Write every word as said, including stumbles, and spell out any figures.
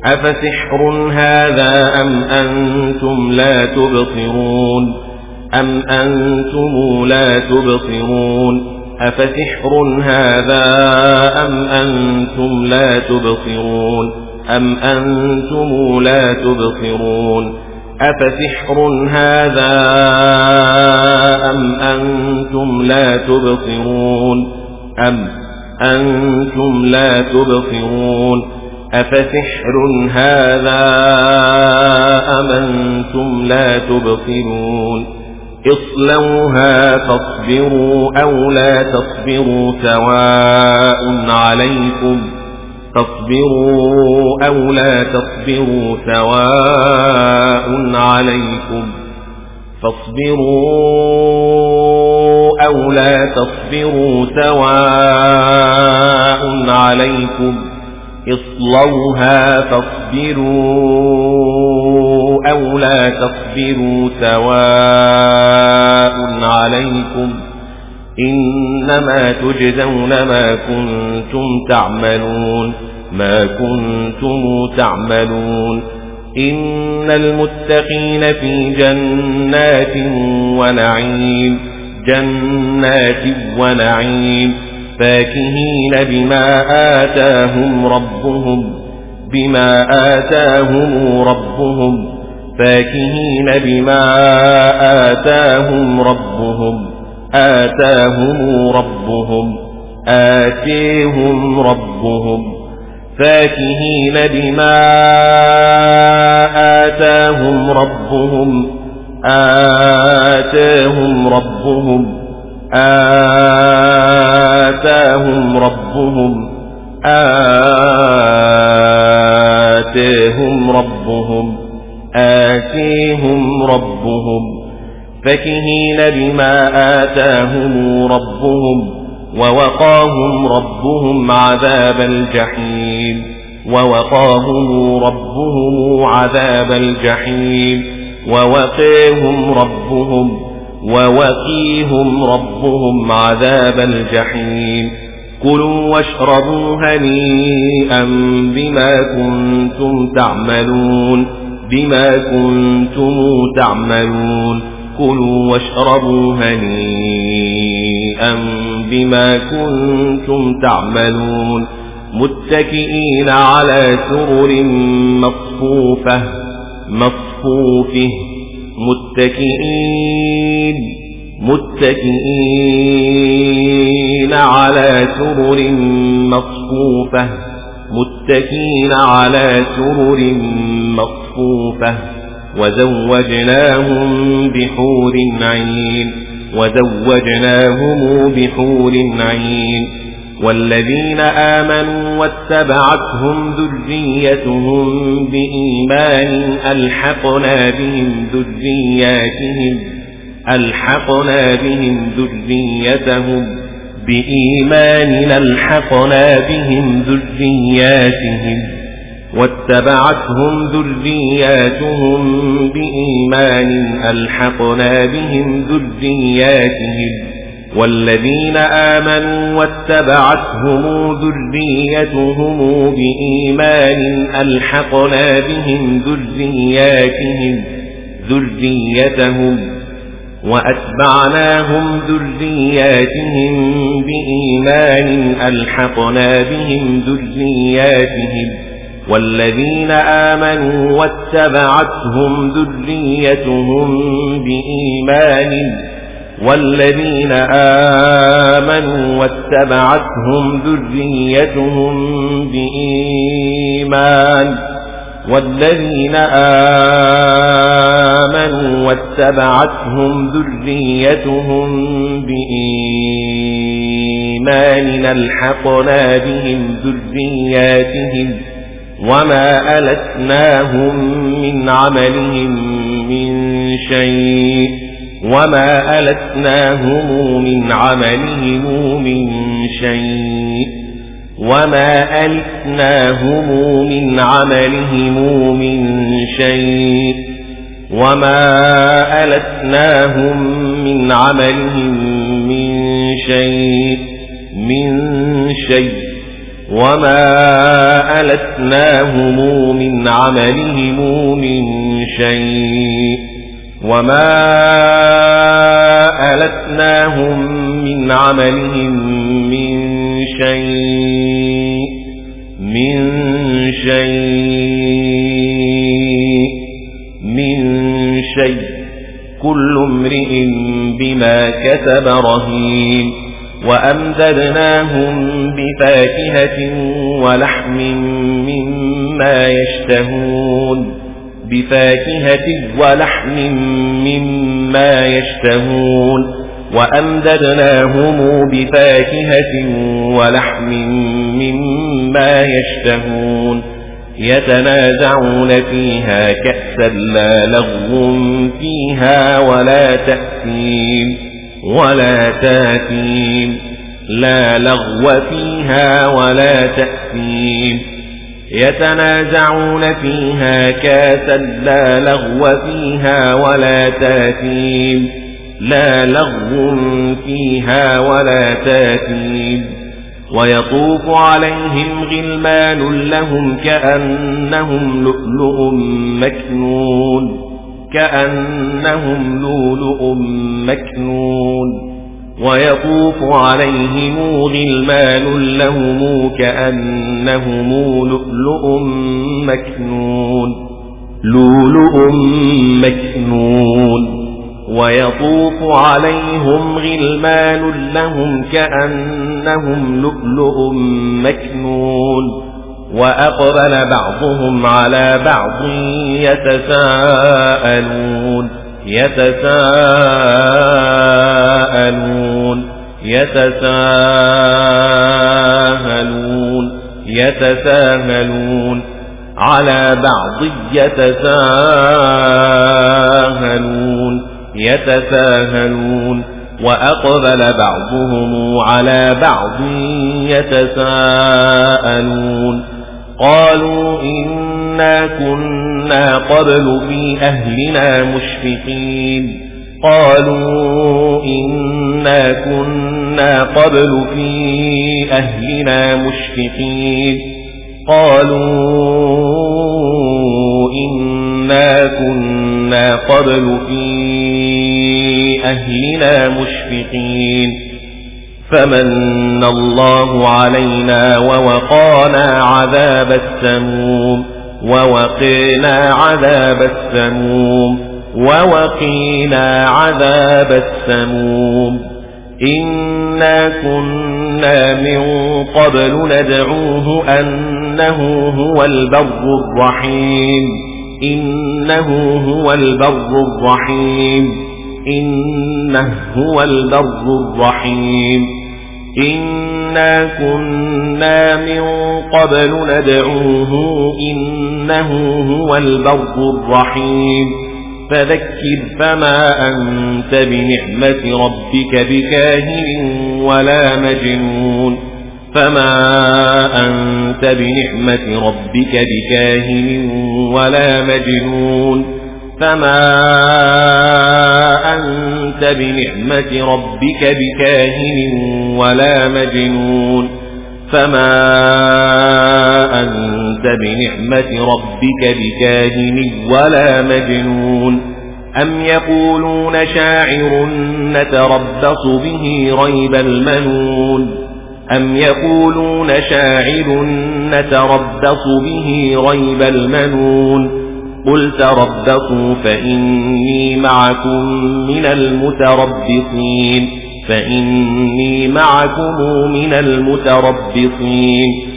أفسحر هذا أم أنتم لا تبصرون أم أنتم لا تبصرون أفسحر هذا أم أنتم لا تبصرون أم أنتم لا تبصرون أفسحر هذا أم أنتم لا تبصرون أم أنتم لا تبصرون أفسحر هذا أم أنتم لا تبصرون اصلوها فاصبروا أو لا تصبروا سواء عليكم تصبروا أو لا تصبروا سواء عليكم فاصبروا أو لا تصبروا سواء عليكم اصلوها فاصبروا أو لا تصبروا سواء عليكم إنما تجزون ما كنتم تعملون ما كنتم تعملون إن المتقين في جنات ونعيم جنات ونعيم فاكهين بما آتاهم ربهم بما آتاهم ربهم فاكهين بما آتاهم ربهم آتاهم ربهم آتيهم ربهم فاكهين بما آتاهم ربهم آتاهم ربهم آتاهم ربهم آتاهم ربهم آتيهم ربهم فاكهين بما آتاهم ربهم ووقاهم ربهم عذاب الجحيم ووقاهم ربهم عذاب الجحيم ووقيهم ربهم ووقيهم ربهم عذاب الجحيم كلوا واشربوا هنيئا بما كنتم تعملون بما كنتم تعملون كلوا واشربوا هنيئا بما كنتم تعملون متكئين على سرر مصفوفة مصفوفه متكئين متكئين على سرر مصفوفة متكئين على سرر مصفوفة وزوجناهم بحور عين وزوجناهم بحور عين والذين آمنوا واتبعتهم ذريتهم بإيمان ألحقنا بهم ذرياتهم ألحقنا بهم ذريتهم بإيمان ألحقنا بهم ذرياتهم واتبعتهم ذرياتهم بإيمان ألحقنا بهم ذرياتهم والذين آمنوا واتبعتهم ذريتهم بإيمان ألحقنا بهم ذرياتهم ذريتهم وأتبعناهم ذرياتهم بإيمان ألحقنا بهم ذرياتهم والذين آمنوا واتبعتهم ذريتهم بإيمان والذين آمنوا واتبعتهم ذريتهم بإيمان والذين آمنوا واتبعتهم ذريتهم بإيمان ألحقنا بهم ذرياتهم وما ألتناهم من عملهم من شيء وما ألتناهم من عملهم من شيء وما ألتناهم من عملهم من شيء وما ألتناهم من عملهم من شيء من شيء وما ألتناهم من عملهم من شيء وما ألتناهم من عملهم من شيء من شيء من شيء كل امرئ بما كسب رهين وأمددناهم بفاكهة ولحم مما يشتهون بفاكهة ولحم مما يشتهون وأمددناهم بفاكهة ولحم مما يشتهون يتنازعون فيها كأسا لا لغو فيها ولا تأثيم ولا تاثيم لا لغو فيها ولا تأثيم يتنازعون فيها كأسا لا لغو فيها ولا تاثيم لا لغو فيها ولا تاثيم ويطوف عليهم غلمان لهم كأنهم لؤلؤ مكنون كأنهم لؤلؤ مكنون ويطوف عليهم غلمان لهم كأنهم لؤلؤ مكنون لؤلؤ مكنون ويطوف عليهم غلمان لهم كأنهم لؤلؤ مكنون وأقبل بعضهم على بعض يتساءلون يتساءلون يتساءلون يتساءلون على بعض يتساءلون يتساءلون وأقبل بعضهم على بعض يتساءلون قالوا إنا كنا قبل في أهلنا مشفقين قالوا إنا كنا قبل في أهلنا مشفقين قالوا إنا كنا قبل في أهلنا مشفقين فمن الله علينا ووقانا عذاب السموم ووقينا عذاب السموم ووقينا عذاب السموم إنا كنا من قبل ندعوه أنه هو البر الرحيم إنه هو البر الرحيم إنه هو البر الرحيم إنا كنا من قبل ندعوه إنه هو البر الرحيم فذكر فما أنت بنعمة ربك بكاهن ولا مجنون فما أنت بنعمة ربك بكاهن ولا مجنون فما أنت بنعمة ربك بكاهن ولا مجنون فما أنت بنعمة ربك بكاهن ولا مجنون أم يقولون شاعر نتربص به ريب المنون أم يقولون شاعر نتربص به ريب المنون قل تربصوا فإني معكم من المتربصين فإني معكم من المتربصين